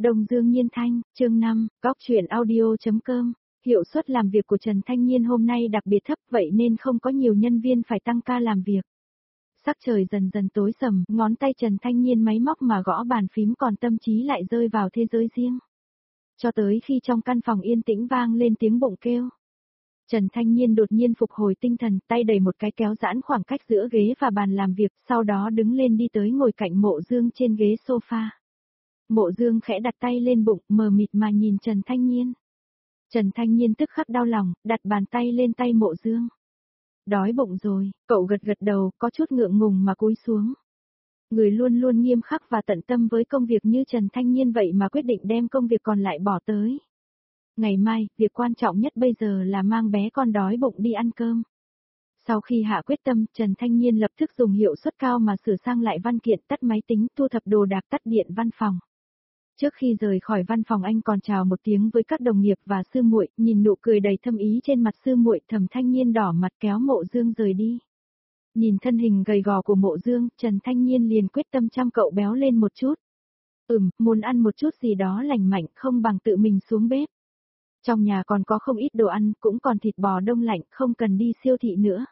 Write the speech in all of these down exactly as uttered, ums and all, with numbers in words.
Đông Dương Nhiên Thanh, chương năm, góc truyện audio.com. Hiệu suất làm việc của Trần Thanh Nhiên hôm nay đặc biệt thấp vậy nên không có nhiều nhân viên phải tăng ca làm việc. Sắc trời dần dần tối sầm, ngón tay Trần Thanh Nhiên máy móc mà gõ bàn phím còn tâm trí lại rơi vào thế giới riêng. Cho tới khi trong căn phòng yên tĩnh vang lên tiếng bụng kêu. Trần Thanh Nhiên đột nhiên phục hồi tinh thần, tay đẩy một cái kéo giãn khoảng cách giữa ghế và bàn làm việc, sau đó đứng lên đi tới ngồi cạnh Mộ Dương trên ghế sofa. Mộ Dương khẽ đặt tay lên bụng, mờ mịt mà nhìn Trần Thanh Nhiên. Trần Thanh Nhiên tức khắc đau lòng, đặt bàn tay lên tay Mộ Dương. Đói bụng rồi, cậu gật gật đầu, có chút ngượng ngùng mà cúi xuống. Người luôn luôn nghiêm khắc và tận tâm với công việc như Trần Thanh Nhiên vậy mà quyết định đem công việc còn lại bỏ tới. Ngày mai, việc quan trọng nhất bây giờ là mang bé con đói bụng đi ăn cơm. Sau khi hạ quyết tâm, Trần Thanh Nhiên lập tức dùng hiệu suất cao mà sửa sang lại văn kiện, tắt máy tính, thu thập đồ đạc, tắt điện văn phòng. Trước khi rời khỏi văn phòng anh còn chào một tiếng với các đồng nghiệp và sư muội, nhìn nụ cười đầy thâm ý trên mặt sư muội, Thẩm Thanh Nhiên đỏ mặt kéo Mộ Dương rời đi. Nhìn thân hình gầy gò của Mộ Dương, Trần Thanh Nhiên liền quyết tâm chăm cậu béo lên một chút. Ừm, muốn ăn một chút gì đó lành mạnh không bằng tự mình xuống bếp. Trong nhà còn có không ít đồ ăn, cũng còn thịt bò đông lạnh, không cần đi siêu thị nữa.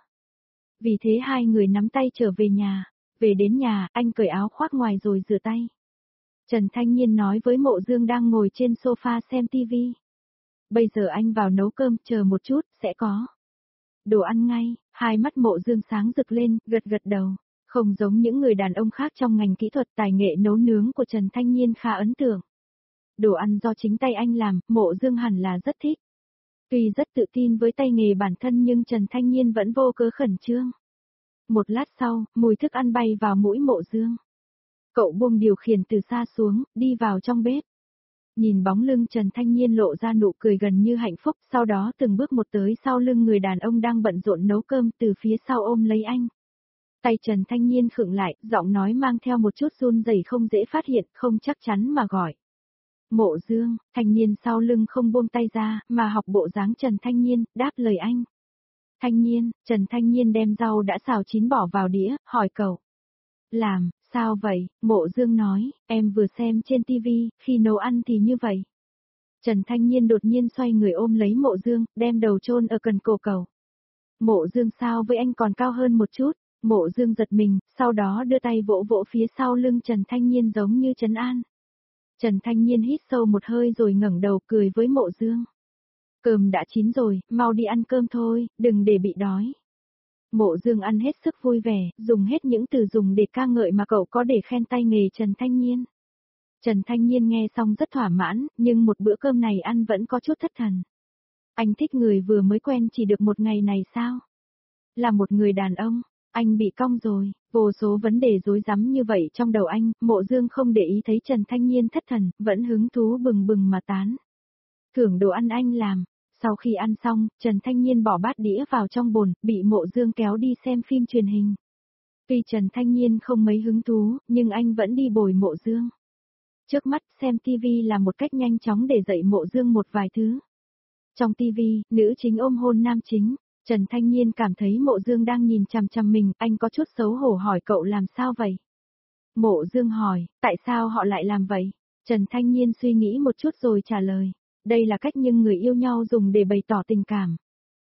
Vì thế hai người nắm tay trở về nhà. Về đến nhà, anh cởi áo khoác ngoài rồi rửa tay. Trần Thanh Nhiên nói với Mộ Dương đang ngồi trên sofa xem tivi. Bây giờ anh vào nấu cơm, chờ một chút, sẽ có đồ ăn ngay. Hai mắt Mộ Dương sáng rực lên, gật gật đầu. Không giống những người đàn ông khác trong ngành kỹ thuật, tài nghệ nấu nướng của Trần Thanh Nhiên khá ấn tượng. Đồ ăn do chính tay anh làm, Mộ Dương hẳn là rất thích. Tuy rất tự tin với tay nghề bản thân nhưng Trần Thanh Nhiên vẫn vô cớ khẩn trương. Một lát sau, mùi thức ăn bay vào mũi Mộ Dương. Cậu buông điều khiển từ xa xuống, đi vào trong bếp. Nhìn bóng lưng Trần Thanh Nhiên lộ ra nụ cười gần như hạnh phúc, sau đó từng bước một tới sau lưng người đàn ông đang bận rộn nấu cơm, từ phía sau ôm lấy anh. Tay Trần Thanh Nhiên khựng lại, giọng nói mang theo một chút run rẩy không dễ phát hiện, không chắc chắn mà gọi. Mộ Dương. Thanh Nhiên sau lưng không buông tay ra, mà học bộ dáng Trần Thanh Nhiên, đáp lời anh. Thanh Nhiên. Trần Thanh Nhiên đem rau đã xào chín bỏ vào đĩa, hỏi cậu. Làm, sao vậy? Mộ Dương nói, em vừa xem trên tivi, khi nấu ăn thì như vậy. Trần Thanh Nhiên đột nhiên xoay người ôm lấy Mộ Dương, đem đầu chôn ở cần cổ cậu. Mộ Dương sao với anh còn cao hơn một chút? Mộ Dương giật mình, sau đó đưa tay vỗ vỗ phía sau lưng Trần Thanh Nhiên giống như trấn an. Trần Thanh Nhiên hít sâu một hơi rồi ngẩng đầu cười với Mộ Dương. Cơm đã chín rồi, mau đi ăn cơm thôi, đừng để bị đói. Mộ Dương ăn hết sức vui vẻ, dùng hết những từ dùng để ca ngợi mà cậu có để khen tay nghề Trần Thanh Nhiên. Trần Thanh Nhiên nghe xong rất thỏa mãn, nhưng một bữa cơm này ăn vẫn có chút thất thần. Anh thích người vừa mới quen chỉ được một ngày này sao? Là một người đàn ông, anh bị cong rồi, vô số vấn đề rối rắm như vậy trong đầu anh, Mộ Dương không để ý thấy Trần Thanh Nhiên thất thần, vẫn hứng thú bừng bừng mà tán. Thưởng đồ ăn anh làm. Sau khi ăn xong, Trần Thanh Nhiên bỏ bát đĩa vào trong bồn, bị Mộ Dương kéo đi xem phim truyền hình. Tuy Trần Thanh Nhiên không mấy hứng thú, nhưng anh vẫn đi bồi Mộ Dương. Trước mắt, xem tivi là một cách nhanh chóng để dạy Mộ Dương một vài thứ. Trong tivi, nữ chính ôm hôn nam chính, Trần Thanh Nhiên cảm thấy Mộ Dương đang nhìn chằm chằm mình, anh có chút xấu hổ hỏi cậu làm sao vậy? Mộ Dương hỏi, tại sao họ lại làm vậy? Trần Thanh Nhiên suy nghĩ một chút rồi trả lời. Đây là cách nhưng người yêu nhau dùng để bày tỏ tình cảm.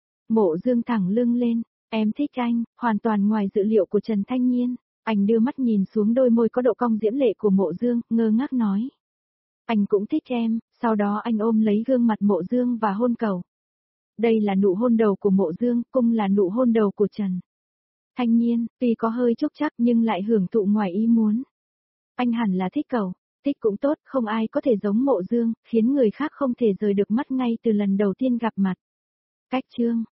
Mộ Dương thẳng lưng lên, em thích anh, hoàn toàn ngoài dự liệu của Trần Thanh Nhiên. Anh đưa mắt nhìn xuống đôi môi có độ cong diễm lệ của Mộ Dương, ngơ ngác nói. Anh cũng thích em, sau đó anh ôm lấy gương mặt Mộ Dương và hôn cậu. Đây là nụ hôn đầu của Mộ Dương, cũng là nụ hôn đầu của Trần Thanh Nhiên, tuy có hơi chúc chắc nhưng lại hưởng thụ ngoài ý muốn. Anh hẳn là thích cậu. Thích cũng tốt, không ai có thể giống Mộ Dương, khiến người khác không thể rời được mắt ngay từ lần đầu tiên gặp mặt. Cách chương,